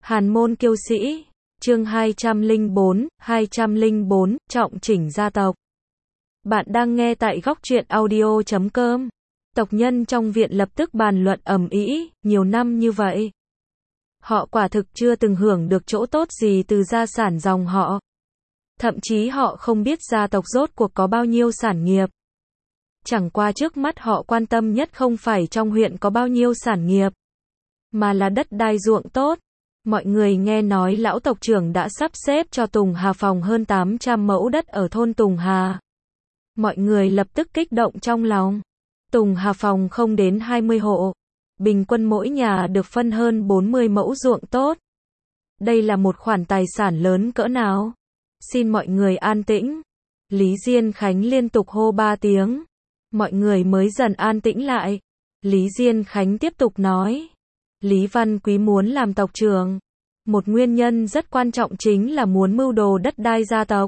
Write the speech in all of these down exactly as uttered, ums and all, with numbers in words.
Hàn môn kiêu sĩ, chương hai trăm lẻ bốn, hai trăm lẻ bốn, trọng chỉnh gia tộc. Bạn đang nghe tại góc truyện audio chấm com. Tộc nhân trong viện lập tức bàn luận ầm ĩ, nhiều năm như vậy. Họ quả thực chưa từng hưởng được chỗ tốt gì từ gia sản dòng họ. Thậm chí họ không biết gia tộc rốt cuộc có bao nhiêu sản nghiệp. Chẳng qua trước mắt họ quan tâm nhất không phải trong huyện có bao nhiêu sản nghiệp, mà là đất đai ruộng tốt. Mọi người nghe nói lão tộc trưởng đã sắp xếp cho Tùng Hà Phòng hơn tám trăm mẫu đất ở thôn Tùng Hà. Mọi người lập tức kích động trong lòng. Tùng Hà Phòng không đến hai mươi hộ. Bình quân mỗi nhà được phân hơn bốn mươi mẫu ruộng tốt. Đây là một khoản tài sản lớn cỡ nào? Xin mọi người an tĩnh. Lý Diên Khánh liên tục hô ba tiếng. Mọi người mới dần an tĩnh lại. Lý Diên Khánh tiếp tục nói. Lý Văn Quý muốn làm tộc trưởng. Một nguyên nhân rất quan trọng chính là muốn mưu đồ đất đai gia tộc.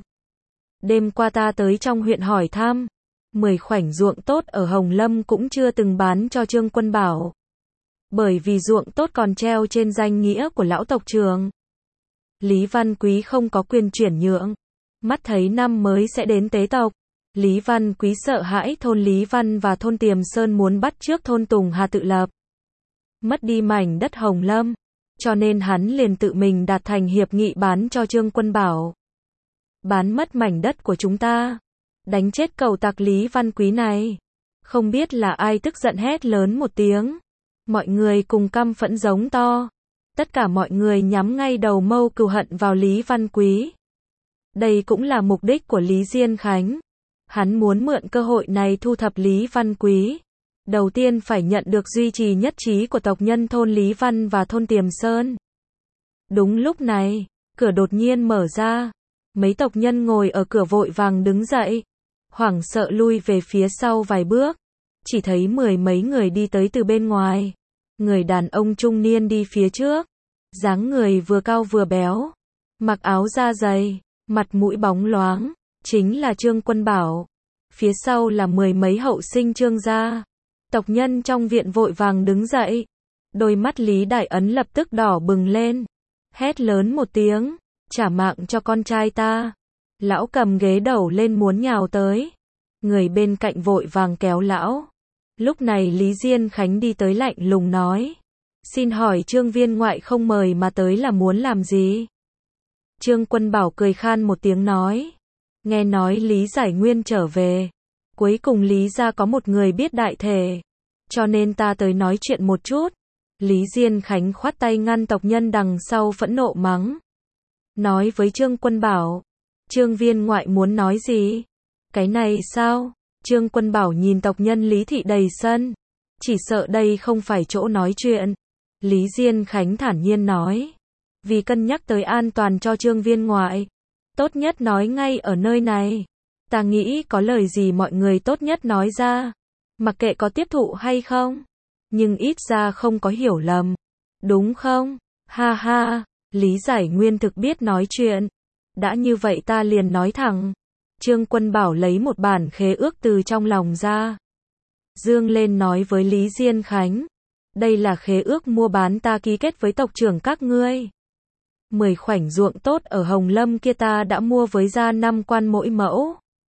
Đêm qua ta tới trong huyện hỏi thăm. Mười khoảnh ruộng tốt ở Hồng Lâm cũng chưa từng bán cho Trương Quân Bảo. Bởi vì ruộng tốt còn treo trên danh nghĩa của lão tộc trưởng. Lý Văn Quý không có quyền chuyển nhượng. Mắt thấy năm mới sẽ đến tế tộc. Lý Văn Quý sợ hãi thôn Lý Văn và thôn Tiềm Sơn muốn bắt chước thôn Tùng Hà tự lập. Mất đi mảnh đất Hồng Lâm. Cho nên hắn liền tự mình đạt thành hiệp nghị bán cho Trương Quân Bảo. Bán mất mảnh đất của chúng ta. Đánh chết cẩu tặc Lý Văn Quý này. Không biết là ai tức giận hét lớn một tiếng. Mọi người cùng căm phẫn giống to. Tất cả mọi người nhắm ngay đầu mâu cừu hận vào Lý Văn Quý. Đây cũng là mục đích của Lý Diên Khánh. Hắn muốn mượn cơ hội này thu thập Lý Văn Quý. Đầu tiên phải nhận được duy trì nhất trí của tộc nhân thôn Lý Văn và thôn Tiềm Sơn. Đúng lúc này, cửa đột nhiên mở ra. Mấy tộc nhân ngồi ở cửa vội vàng đứng dậy. Hoảng sợ lui về phía sau vài bước. Chỉ thấy mười mấy người đi tới từ bên ngoài. Người đàn ông trung niên đi phía trước. Dáng người vừa cao vừa béo. Mặc áo da dày, mặt mũi bóng loáng. Chính là Trương Quân Bảo. Phía sau là mười mấy hậu sinh Trương gia. Tộc nhân trong viện vội vàng đứng dậy. Đôi mắt Lý Đại Ấn lập tức đỏ bừng lên. Hét lớn một tiếng. Trả mạng cho con trai ta. Lão cầm ghế đầu lên muốn nhào tới. Người bên cạnh vội vàng kéo lão. Lúc này Lý Diên Khánh đi tới lạnh lùng nói. Xin hỏi Trương viên ngoại không mời mà tới là muốn làm gì? Trương Quân Bảo cười khan một tiếng nói. Nghe nói Lý Giải Nguyên trở về. Cuối cùng Lý gia có một người biết đại thể. Cho nên ta tới nói chuyện một chút. Lý Diên Khánh khoát tay ngăn tộc nhân đằng sau phẫn nộ mắng. Nói với Trương Quân Bảo. Trương viên ngoại muốn nói gì? Cái này sao? Trương Quân Bảo nhìn tộc nhân Lý thị đầy sân. Chỉ sợ đây không phải chỗ nói chuyện. Lý Diên Khánh thản nhiên nói. Vì cân nhắc tới an toàn cho Trương viên ngoại. Tốt nhất nói ngay ở nơi này. Ta nghĩ có lời gì mọi người tốt nhất nói ra. Mặc kệ có tiếp thụ hay không. Nhưng ít ra không có hiểu lầm. Đúng không? Ha ha. Lý Giải Nguyên thực biết nói chuyện. Đã như vậy ta liền nói thẳng. Trương Quân Bảo lấy một bản khế ước từ trong lòng ra. Dương lên nói với Lý Diên Khánh. Đây là khế ước mua bán ta ký kết với tộc trưởng các ngươi. Mười khoảnh ruộng tốt ở Hồng Lâm kia ta đã mua với gia năm quan mỗi mẫu.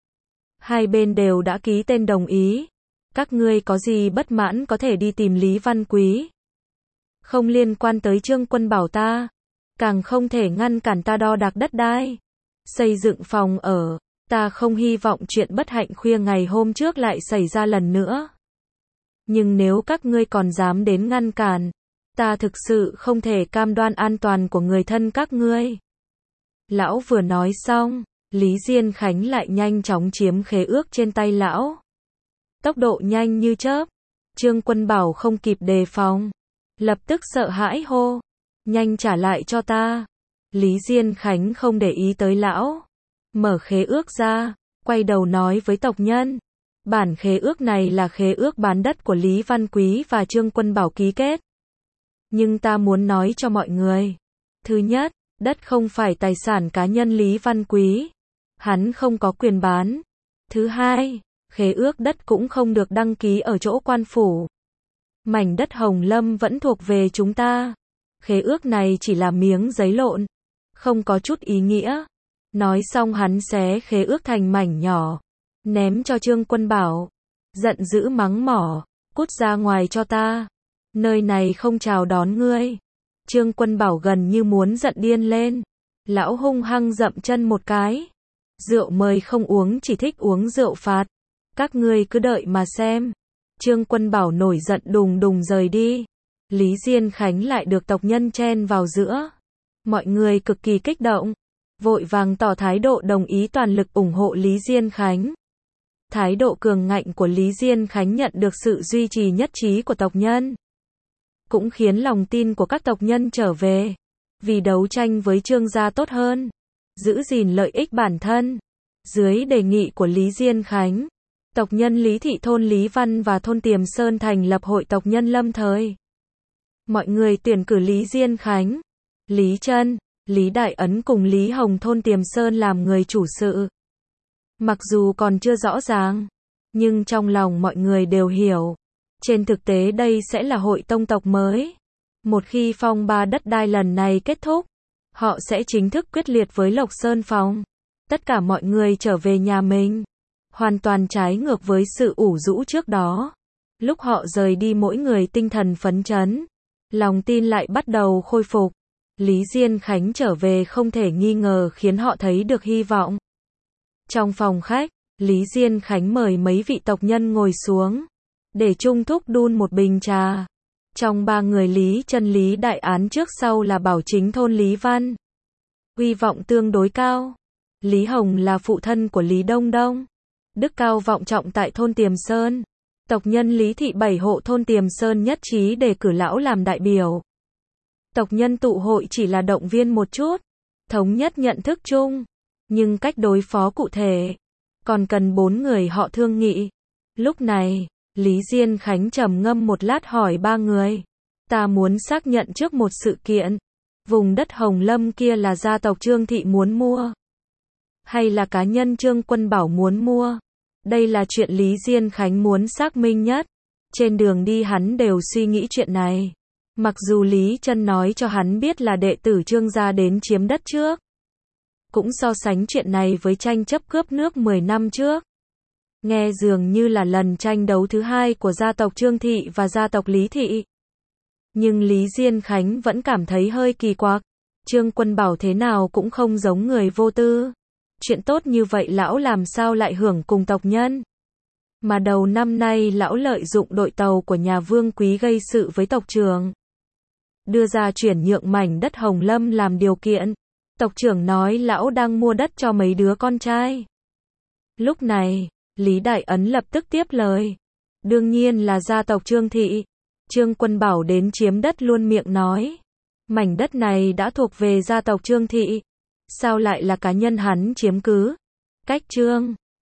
Hai bên đều đã ký tên đồng ý. Các ngươi có gì bất mãn có thể đi tìm Lý Văn Quý. Không liên quan tới Trương Quân Bảo ta. Càng không thể ngăn cản ta đo đạc đất đai. Xây dựng phòng ở. Ta không hy vọng chuyện bất hạnh khuya ngày hôm trước lại xảy ra lần nữa. Nhưng nếu các ngươi còn dám đến ngăn cản. Ta thực sự không thể cam đoan an toàn của người thân các ngươi. Lão vừa nói xong. Lý Diên Khánh lại nhanh chóng chiếm khế ước trên tay lão. Tốc độ nhanh như chớp. Trương Quân Bảo không kịp đề phòng. Lập tức sợ hãi hô. Nhanh trả lại cho ta. Lý Diên Khánh không để ý tới lão. Mở khế ước ra. Quay đầu nói với tộc nhân. Bản khế ước này là khế ước bán đất của Lý Văn Quý và Trương Quân Bảo ký kết. Nhưng ta muốn nói cho mọi người. Thứ nhất, đất không phải tài sản cá nhân Lý Văn Quý. Hắn không có quyền bán. Thứ hai, khế ước đất cũng không được đăng ký ở chỗ quan phủ. Mảnh đất Hồng Lâm vẫn thuộc về chúng ta. khế ước này chỉ là miếng giấy lộn, không có chút ý nghĩa. Nói xong hắn xé khế ước thành mảnh nhỏ, ném cho Trương Quân Bảo, giận dữ mắng mỏ, cút ra ngoài cho ta, nơi này không chào đón ngươi. Trương Quân Bảo gần như muốn giận điên lên, lão hung hăng dậm chân một cái, rượu mời không uống, chỉ thích uống rượu phạt, các ngươi cứ đợi mà xem. Trương Quân Bảo nổi giận đùng đùng rời đi, Lý Diên Khánh lại được tộc nhân chen vào giữa, mọi người cực kỳ kích động, vội vàng tỏ thái độ đồng ý toàn lực ủng hộ Lý Diên Khánh. Thái độ cường ngạnh của Lý Diên Khánh nhận được sự duy trì nhất trí của tộc nhân, cũng khiến lòng tin của các tộc nhân trở về, vì đấu tranh với Trương gia tốt hơn, giữ gìn lợi ích bản thân. Dưới đề nghị của Lý Diên Khánh, tộc nhân Lý thị thôn Lý Văn và thôn Tiềm Sơn thành lập hội tộc nhân lâm thời. Mọi người tuyển cử Lý Diên Khánh, Lý Trân, Lý Đại Ấn cùng Lý Hồng thôn Tiềm Sơn làm người chủ sự. Mặc dù còn chưa rõ ràng, nhưng trong lòng mọi người đều hiểu, trên thực tế đây sẽ là hội tông tộc mới. Một khi phong ba đất đai lần này kết thúc, họ sẽ chính thức quyết liệt với Lộc Sơn Phong. Tất cả mọi người trở về nhà mình, hoàn toàn trái ngược với sự ủ rũ trước đó. Lúc họ rời đi mỗi người tinh thần phấn chấn, lòng tin lại bắt đầu khôi phục. Lý Diên Khánh trở về không thể nghi ngờ khiến họ thấy được hy vọng. Trong phòng khách, Lý Diên Khánh mời mấy vị tộc nhân ngồi xuống, để Trung Thúc đun một bình trà. Trong ba người Lý Trân Lý Đại Án trước sau là bảo chính thôn Lý Văn, uy vọng tương đối cao. Lý Hồng là phụ thân của Lý Đông Đông, đức cao vọng trọng tại thôn Tiềm Sơn. Tộc nhân Lý thị bảy hộ thôn Tiềm Sơn nhất trí đề cử lão làm đại biểu. Tộc nhân tụ hội chỉ là động viên một chút, thống nhất nhận thức chung, nhưng cách đối phó cụ thể còn cần bốn người họ thương nghị. Lúc này, Lý Diên Khánh trầm ngâm một lát hỏi ba người, ta muốn xác nhận trước một sự kiện, vùng đất Hồng Lâm kia là gia tộc Trương thị muốn mua, hay là cá nhân Trương Quân Bảo muốn mua? Đây là chuyện Lý Diên Khánh muốn xác minh nhất. Trên đường đi hắn đều suy nghĩ chuyện này. Mặc dù Lý Trân nói cho hắn biết là đệ tử Trương gia đến chiếm đất trước, cũng so sánh chuyện này với tranh chấp cướp nước mười năm trước. Nghe dường như là lần tranh đấu thứ hai của gia tộc Trương thị và gia tộc Lý thị. Nhưng Lý Diên Khánh vẫn cảm thấy hơi kỳ quặc. Trương Quân Bảo thế nào cũng không giống người vô tư. Chuyện tốt như vậy lão làm sao lại hưởng cùng tộc nhân? Mà đầu năm nay lão lợi dụng đội tàu của nhà Vương Quý gây sự với tộc trưởng, đưa ra chuyển nhượng mảnh đất Hồng Lâm làm điều kiện. Tộc trưởng nói lão đang mua đất cho mấy đứa con trai. Lúc này, Lý Đại Ấn lập tức tiếp lời. Đương nhiên là gia tộc Trương thị. Trương Quân Bảo đến chiếm đất luôn miệng nói, mảnh đất này đã thuộc về gia tộc Trương thị, sao lại là cá nhân hắn chiếm cứ? Cách Trương